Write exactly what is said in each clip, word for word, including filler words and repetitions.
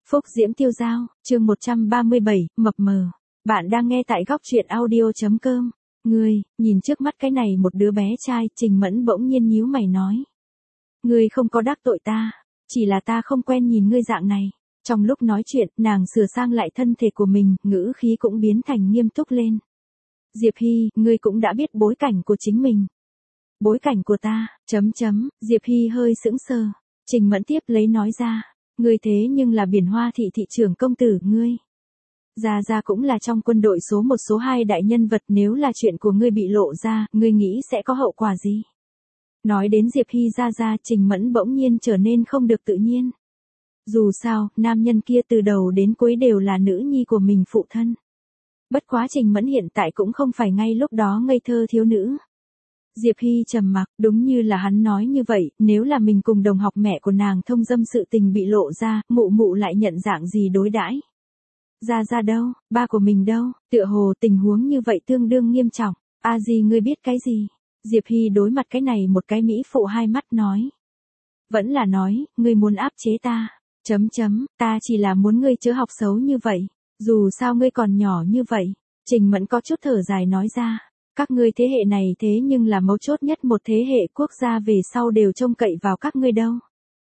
Phúc Diễm Tiêu Dao, chương một trăm ba mươi bảy, mập mờ. Bạn đang nghe tại góc truyện audio chấm com. Ngươi, nhìn trước mắt cái này một đứa bé trai, Trình Mẫn bỗng nhiên nhíu mày nói. Ngươi không có đắc tội ta, chỉ là ta không quen nhìn ngươi dạng này. Trong lúc nói chuyện, nàng sửa sang lại thân thể của mình, ngữ khí cũng biến thành nghiêm túc lên. Diệp Hy, ngươi cũng đã biết bối cảnh của chính mình. Bối cảnh của ta, chấm chấm, Diệp Hy hơi sững sờ. Trình Mẫn tiếp lấy nói ra. Ngươi thế nhưng là Biển Hoa thị thị trưởng công tử, ngươi. Gia Gia cũng là trong quân đội số một số hai đại nhân vật, nếu là chuyện của ngươi bị lộ ra, ngươi nghĩ sẽ có hậu quả gì? Nói đến Diệp Hy Gia Gia, Trình Mẫn bỗng nhiên trở nên không được tự nhiên. Dù sao, nam nhân kia từ đầu đến cuối đều là nữ nhi của mình phụ thân. Bất quá Trình Mẫn hiện tại cũng không phải ngay lúc đó ngây thơ thiếu nữ. Diệp Hy trầm mặc, đúng như là hắn nói như vậy, nếu là mình cùng đồng học mẹ của nàng thông dâm sự tình bị lộ ra, mụ mụ lại nhận dạng gì đối đãi? Gia Gia đâu, ba của mình đâu, tựa hồ tình huống như vậy tương đương nghiêm trọng. A Di ngươi biết cái gì? Diệp Hy đối mặt cái này một cái mỹ phụ hai mắt nói. Vẫn là nói, ngươi muốn áp chế ta, chấm chấm, ta chỉ là muốn ngươi chớ học xấu như vậy, dù sao ngươi còn nhỏ như vậy. Trình Mẫn có chút thở dài nói ra. Các ngươi thế hệ này thế nhưng là mấu chốt nhất một thế hệ quốc gia về sau đều trông cậy vào các ngươi đâu.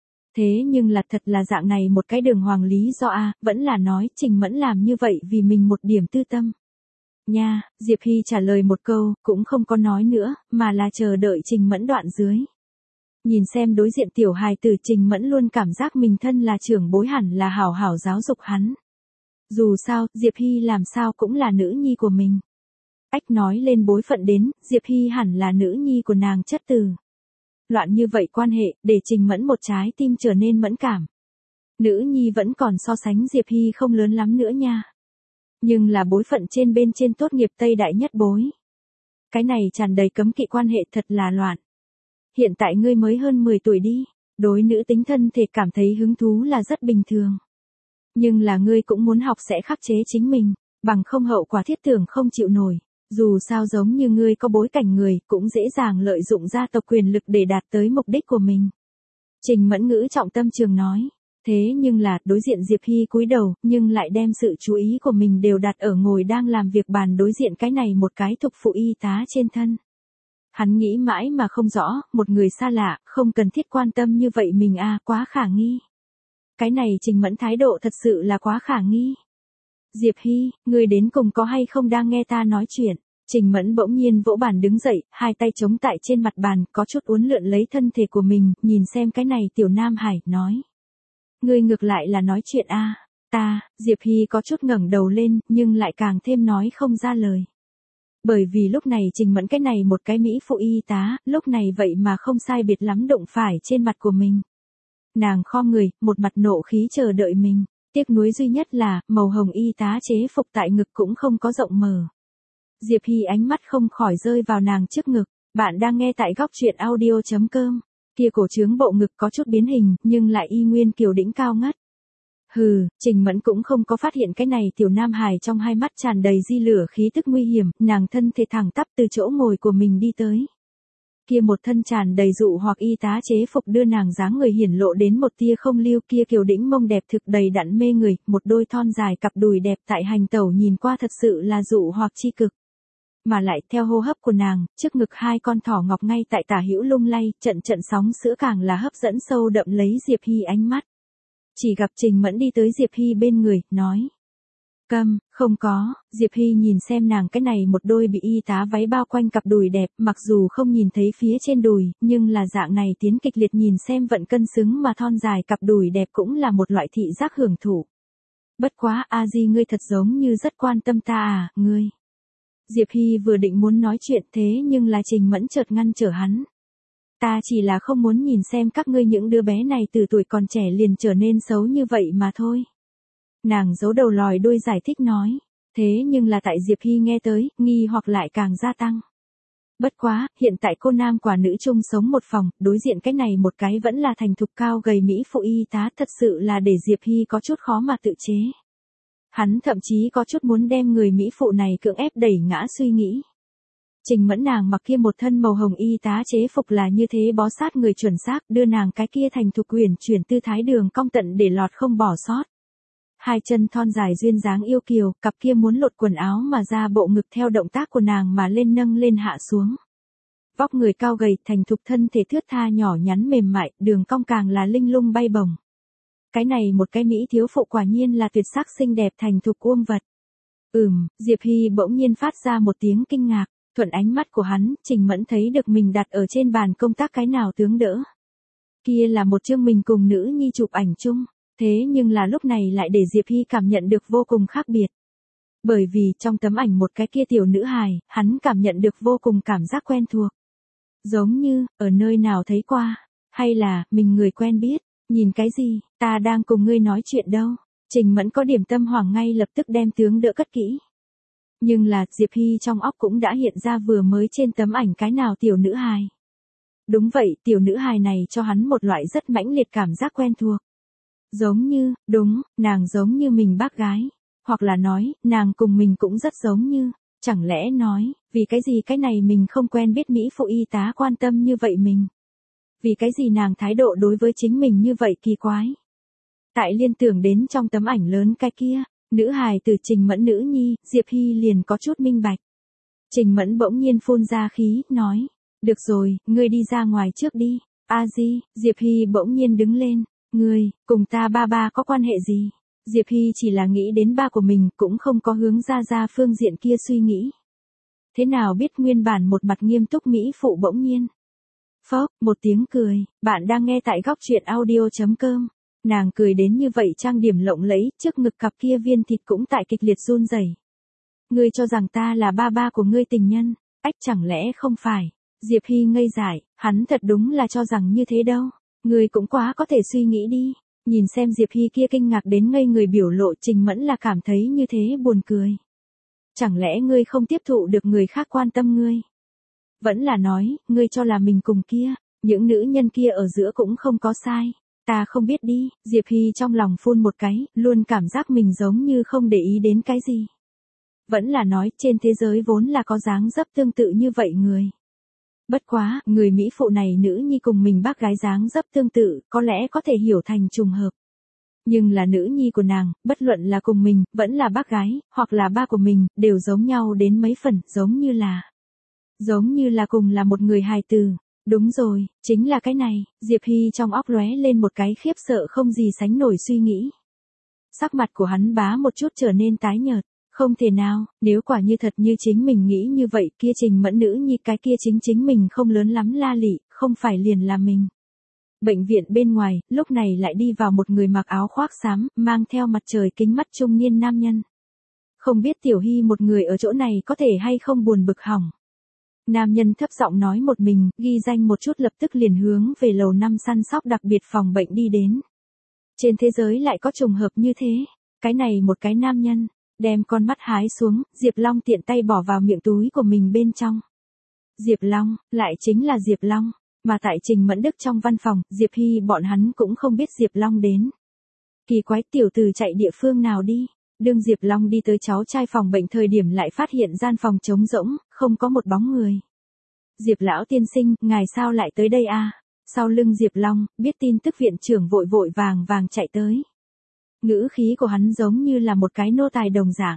Thế nhưng là thật là dạng này một cái đường hoàng lý do a, à, vẫn là nói Trình Mẫn làm như vậy vì mình một điểm tư tâm. Nha, Diệp Hy trả lời một câu, cũng không có nói nữa, mà là chờ đợi Trình Mẫn đoạn dưới. Nhìn xem đối diện tiểu hài tử, Trình Mẫn luôn cảm giác mình thân là trưởng bối hẳn là hảo hảo giáo dục hắn. Dù sao, Diệp Hy làm sao cũng là nữ nhi của mình. Ách nói lên bối phận đến, Diệp Hy hẳn là nữ nhi của nàng chất từ. Loạn như vậy quan hệ, để Trình Mẫn một trái tim trở nên mẫn cảm. Nữ nhi vẫn còn so sánh Diệp Hy không lớn lắm nữa nha. Nhưng là bối phận trên bên trên tốt nghiệp Tây Đại nhất bối. Cái này tràn đầy cấm kỵ quan hệ thật là loạn. Hiện tại ngươi mới hơn mười tuổi đi, đối nữ tính thân thể cảm thấy hứng thú là rất bình thường. Nhưng là ngươi cũng muốn học sẽ khắc chế chính mình, bằng không hậu quả thiết tưởng không chịu nổi. Dù sao giống như ngươi có bối cảnh người, cũng dễ dàng lợi dụng gia tộc quyền lực để đạt tới mục đích của mình. Trình Mẫn ngữ trọng tâm trường nói. Thế nhưng là, đối diện Diệp Hy cúi đầu, nhưng lại đem sự chú ý của mình đều đặt ở ngồi đang làm việc bàn đối diện cái này một cái thục phụ y tá trên thân. Hắn nghĩ mãi mà không rõ, một người xa lạ, không cần thiết quan tâm như vậy mình à, quá khả nghi. Cái này Trình Mẫn thái độ thật sự là quá khả nghi. Diệp Hy, ngươi đến cùng có hay không đang nghe ta nói chuyện? Trình Mẫn bỗng nhiên vỗ bàn đứng dậy, hai tay chống tại trên mặt bàn, có chút uốn lượn lấy thân thể của mình, nhìn xem cái này tiểu Nam Hải, nói. Ngươi ngược lại là nói chuyện a, à? Ta, Diệp Hy có chút ngẩng đầu lên, nhưng lại càng thêm nói không ra lời. Bởi vì lúc này Trình Mẫn cái này một cái mỹ phụ y tá, lúc này vậy mà không sai biệt lắm đụng phải trên mặt của mình. Nàng khom người, một mặt nộ khí chờ đợi mình. Tiếc nuối duy nhất là, màu hồng y tá chế phục tại ngực cũng không có rộng mở. Diệp Hy ánh mắt không khỏi rơi vào nàng trước ngực. Bạn đang nghe tại góc truyện audio chấm com. Kia cổ trướng bộ ngực có chút biến hình, nhưng lại y nguyên kiều đĩnh cao ngất. Hừ, Trình Mẫn cũng không có phát hiện cái này tiểu Nam Hải trong hai mắt tràn đầy di lửa khí tức nguy hiểm, nàng thân thể thẳng tắp từ chỗ ngồi của mình đi tới. Kia một thân tràn đầy dụ hoặc y tá chế phục đưa nàng dáng người hiển lộ đến một tia không lưu, kia kiều đĩnh mông đẹp thực đầy đặn mê người, một đôi thon dài cặp đùi đẹp tại hành tẩu nhìn qua thật sự là dụ hoặc chi cực. Mà lại theo hô hấp của nàng, trước ngực hai con thỏ ngọc ngay tại tả hữu lung lay, trận trận sóng sữa càng là hấp dẫn sâu đậm lấy Diệp Hy ánh mắt. Chỉ gặp Trình Mẫn đi tới Diệp Hy bên người, nói. Câm, không có, Diệp Hy nhìn xem nàng cái này một đôi bị y tá váy bao quanh cặp đùi đẹp, mặc dù không nhìn thấy phía trên đùi, nhưng là dạng này tiến kịch liệt nhìn xem vận cân xứng mà thon dài cặp đùi đẹp cũng là một loại thị giác hưởng thụ. Bất quá, A Di ngươi thật giống như rất quan tâm ta à, ngươi. Diệp Hy vừa định muốn nói chuyện thế nhưng là Trình Mẫn chợt ngăn trở hắn. Ta chỉ là không muốn nhìn xem các ngươi những đứa bé này từ tuổi còn trẻ liền trở nên xấu như vậy mà thôi. Nàng giấu đầu lòi đuôi giải thích nói. Thế nhưng là tại Diệp Hy nghe tới, nghi hoặc lại càng gia tăng. Bất quá, hiện tại cô nam quả nữ chung sống một phòng, đối diện cái này một cái vẫn là thành thục cao gầy mỹ phụ y tá, thật sự là để Diệp Hy có chút khó mà tự chế. Hắn thậm chí có chút muốn đem người mỹ phụ này cưỡng ép đẩy ngã suy nghĩ. Trình Mẫn nàng mặc kia một thân màu hồng y tá chế phục là như thế bó sát người chuẩn xác, đưa nàng cái kia thành thục huyền chuyển tư thái đường cong tận để lọt không bỏ sót. hai chân thon dài duyên dáng yêu kiều, cặp kia muốn lột quần áo mà ra bộ ngực theo động tác của nàng mà lên nâng lên hạ xuống. Vóc người cao gầy, thành thục, thân thể thướt tha nhỏ nhắn mềm mại, đường cong càng là linh lung bay bổng. Cái này một cái mỹ thiếu phụ quả nhiên là tuyệt sắc xinh đẹp thành thục uông vật. Ừm, Diệp Hy bỗng nhiên phát ra một tiếng kinh ngạc, thuận ánh mắt của hắn, Trình Mẫn thấy được mình đặt ở trên bàn công tác cái nào tướng đỡ. Kia là một chương mình cùng nữ nhi chụp ảnh chung, thế nhưng là lúc này lại để Diệp Hy cảm nhận được vô cùng khác biệt. Bởi vì trong tấm ảnh một cái kia tiểu nữ hài, hắn cảm nhận được vô cùng cảm giác quen thuộc. Giống như, ở nơi nào thấy qua, hay là, mình người quen biết, nhìn cái gì, ta đang cùng ngươi nói chuyện đâu. Trình Mẫn có điểm tâm hoảng ngay lập tức đem tướng đỡ cất kỹ. Nhưng là, Diệp Hy trong óc cũng đã hiện ra vừa mới trên tấm ảnh cái nào tiểu nữ hài. Đúng vậy, tiểu nữ hài này cho hắn một loại rất mãnh liệt cảm giác quen thuộc. Giống như, đúng, nàng giống như mình bác gái. Hoặc là nói, nàng cùng mình cũng rất giống như. Chẳng lẽ nói, vì cái gì cái này mình không quen biết Mỹ phụ y tá quan tâm như vậy mình. Vì cái gì nàng thái độ đối với chính mình như vậy kỳ quái. Tại liên tưởng đến trong tấm ảnh lớn cái kia, nữ hài từ Trình Mẫn nữ nhi, Diệp Hy liền có chút minh bạch. Trình Mẫn bỗng nhiên phun ra khí, nói, được rồi, ngươi đi ra ngoài trước đi. A Di, Diệp Hy bỗng nhiên đứng lên, ngươi, cùng ta ba ba có quan hệ gì? Diệp Hy chỉ là nghĩ đến ba của mình, cũng không có hướng ra ra phương diện kia suy nghĩ. Thế nào biết nguyên bản một mặt nghiêm túc Mỹ phụ bỗng nhiên. Phốc, một tiếng cười, bạn đang nghe tại góc truyện audio chấm com. Nàng cười đến như vậy trang điểm lộng lẫy, trước ngực cặp kia viên thịt cũng tại kịch liệt run rẩy. Ngươi cho rằng ta là ba ba của ngươi tình nhân, ách chẳng lẽ không phải. Diệp Hy ngây dại, hắn thật đúng là cho rằng như thế đâu. Ngươi cũng quá có thể suy nghĩ đi. Nhìn xem Diệp Hy kia kinh ngạc đến ngây người biểu lộ, Trình Mẫn là cảm thấy như thế buồn cười. Chẳng lẽ ngươi không tiếp thụ được người khác quan tâm ngươi? Vẫn là nói, ngươi cho là mình cùng kia, những nữ nhân kia ở giữa cũng không có sai. Ta không biết đi, Diệp Hy trong lòng phun một cái, luôn cảm giác mình giống như không để ý đến cái gì. Vẫn là nói, trên thế giới vốn là có dáng dấp tương tự như vậy người. Bất quá, người Mỹ phụ này nữ nhi cùng mình bác gái dáng dấp tương tự, có lẽ có thể hiểu thành trùng hợp. Nhưng là nữ nhi của nàng, bất luận là cùng mình, vẫn là bác gái, hoặc là ba của mình, đều giống nhau đến mấy phần, giống như là... Giống như là cùng là một người hài tử. Đúng rồi, chính là cái này, Diệp Hy trong óc lóe lên một cái khiếp sợ không gì sánh nổi suy nghĩ. Sắc mặt của hắn bá một chút trở nên tái nhợt. Không thể nào, nếu quả như thật như chính mình nghĩ như vậy, kia Trình Mẫn nữ nhi cái kia chính chính mình không lớn lắm la lị, không phải liền là mình. Bệnh viện bên ngoài, lúc này lại đi vào một người mặc áo khoác xám, mang theo mặt trời kính mắt trung niên nam nhân. Không biết Tiểu Hy một người ở chỗ này có thể hay không buồn bực hỏng. Nam nhân thấp giọng nói một mình, ghi danh một chút lập tức liền hướng về lầu năm săn sóc đặc biệt phòng bệnh đi đến. Trên thế giới lại có trùng hợp như thế, cái này một cái nam nhân. Đem con mắt hái xuống, Diệp Long tiện tay bỏ vào miệng túi của mình bên trong. Diệp Long, lại chính là Diệp Long, mà tại Trình Mẫn Đức trong văn phòng, Diệp Hy bọn hắn cũng không biết Diệp Long đến. Kỳ quái, tiểu tử chạy địa phương nào đi, đương Diệp Long đi tới cháu trai phòng bệnh thời điểm lại phát hiện gian phòng trống rỗng, không có một bóng người. Diệp lão tiên sinh, ngài sao lại tới đây a? Sau lưng Diệp Long, biết tin tức viện trưởng vội vội vàng vàng chạy tới. Ngữ khí của hắn giống như là một cái nô tài đồng dạng.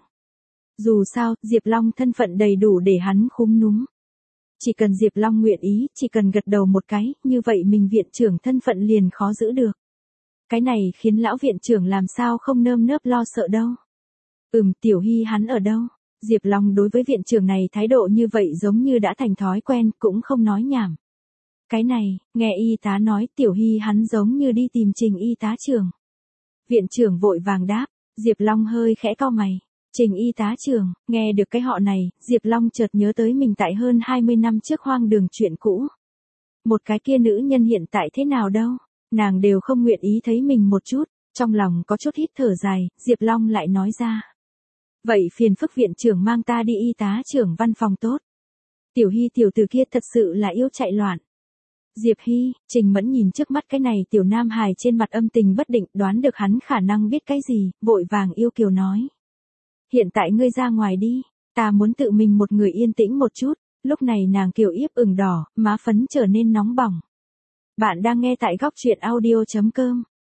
Dù sao, Diệp Long thân phận đầy đủ để hắn khúm núm. Chỉ cần Diệp Long nguyện ý, chỉ cần gật đầu một cái, như vậy mình viện trưởng thân phận liền khó giữ được. Cái này khiến lão viện trưởng làm sao không nơm nớp lo sợ đâu. Ừm, Tiểu Hy hắn ở đâu? Diệp Long đối với viện trưởng này thái độ như vậy giống như đã thành thói quen, cũng không nói nhảm. Cái này, nghe y tá nói Tiểu Hy hắn giống như đi tìm Trình y tá trưởng. Viện trưởng vội vàng đáp, Diệp Long hơi khẽ cau mày. Trình y tá trưởng, nghe được cái họ này, Diệp Long chợt nhớ tới mình tại hơn hai mươi năm trước hoang đường chuyện cũ. Một cái kia nữ nhân hiện tại thế nào đâu, nàng đều không nguyện ý thấy mình một chút, trong lòng có chút hít thở dài, Diệp Long lại nói ra. Vậy phiền phức viện trưởng mang ta đi y tá trưởng văn phòng tốt. Tiểu Hy tiểu tử kia thật sự là yêu chạy loạn. Diệp Hy, Trình Mẫn nhìn trước mắt cái này tiểu nam hài trên mặt âm tình bất định, đoán được hắn khả năng biết cái gì, vội vàng yêu kiều nói. Hiện tại ngươi ra ngoài đi, ta muốn tự mình một người yên tĩnh một chút, lúc này nàng kiều yếp ửng đỏ, má phấn trở nên nóng bỏng. Bạn đang nghe tại góc truyện audio chấm com.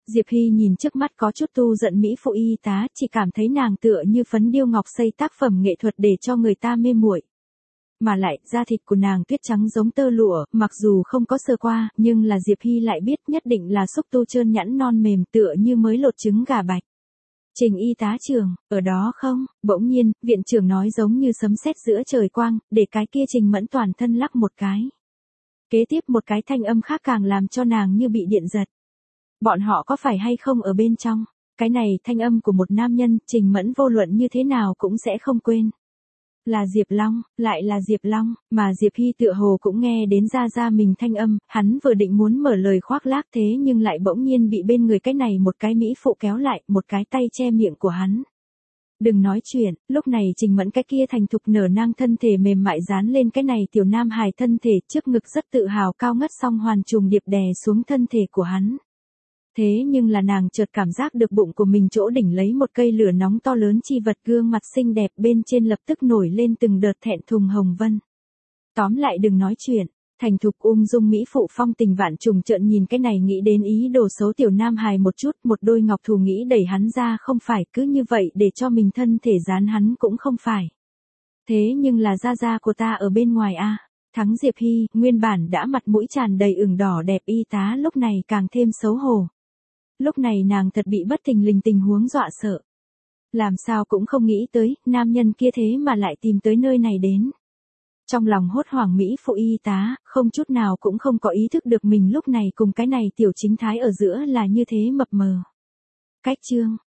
Diệp Hy nhìn trước mắt có chút tu giận mỹ phụ y tá, chỉ cảm thấy nàng tựa như phấn điêu ngọc xây tác phẩm nghệ thuật để cho người ta mê muội. Mà lại, da thịt của nàng tuyết trắng giống tơ lụa, mặc dù không có sờ qua, nhưng là Diệp Hy lại biết nhất định là xúc tu trơn nhẵn non mềm tựa như mới lột trứng gà bạch. Trình y tá trưởng, ở đó không? Bỗng nhiên, viện trưởng nói giống như sấm sét giữa trời quang, để cái kia Trình Mẫn toàn thân lắc một cái. Kế tiếp một cái thanh âm khác càng làm cho nàng như bị điện giật. Bọn họ có phải hay không ở bên trong? Cái này thanh âm của một nam nhân, Trình Mẫn vô luận như thế nào cũng sẽ không quên. Là Diệp Long, lại là Diệp Long, mà Diệp Hy tựa hồ cũng nghe đến ra ra mình thanh âm, hắn vừa định muốn mở lời khoác lác thế nhưng lại bỗng nhiên bị bên người cái này một cái mỹ phụ kéo lại, một cái tay che miệng của hắn. Đừng nói chuyện, lúc này Trình Mẫn cái kia thành thục nở nang thân thể mềm mại dán lên cái này tiểu nam hài thân thể, trước ngực rất tự hào cao ngất song hoàn trùng điệp đè xuống thân thể của hắn. Thế nhưng là nàng chợt cảm giác được bụng của mình chỗ đỉnh lấy một cây lửa nóng to lớn chi vật, gương mặt xinh đẹp bên trên lập tức nổi lên từng đợt thẹn thùng hồng vân. Tóm lại đừng nói chuyện, thành thục ung dung mỹ phụ phong tình vạn trùng trợn nhìn cái này nghĩ đến ý đồ xấu tiểu nam hài một chút, một đôi ngọc thù nghĩ đẩy hắn ra không phải, cứ như vậy để cho mình thân thể dán hắn cũng không phải. Thế nhưng là gia gia của ta ở bên ngoài a. Thắng Diệp Hy, nguyên bản đã mặt mũi tràn đầy ửng đỏ đẹp y tá lúc này càng thêm xấu hổ. Lúc này nàng thật bị bất thình lình tình huống dọa sợ. Làm sao cũng không nghĩ tới, nam nhân kia thế mà lại tìm tới nơi này đến. Trong lòng hốt hoảng mỹ phụ y tá, không chút nào cũng không có ý thức được mình lúc này cùng cái này tiểu chính thái ở giữa là như thế mập mờ. Cách chương,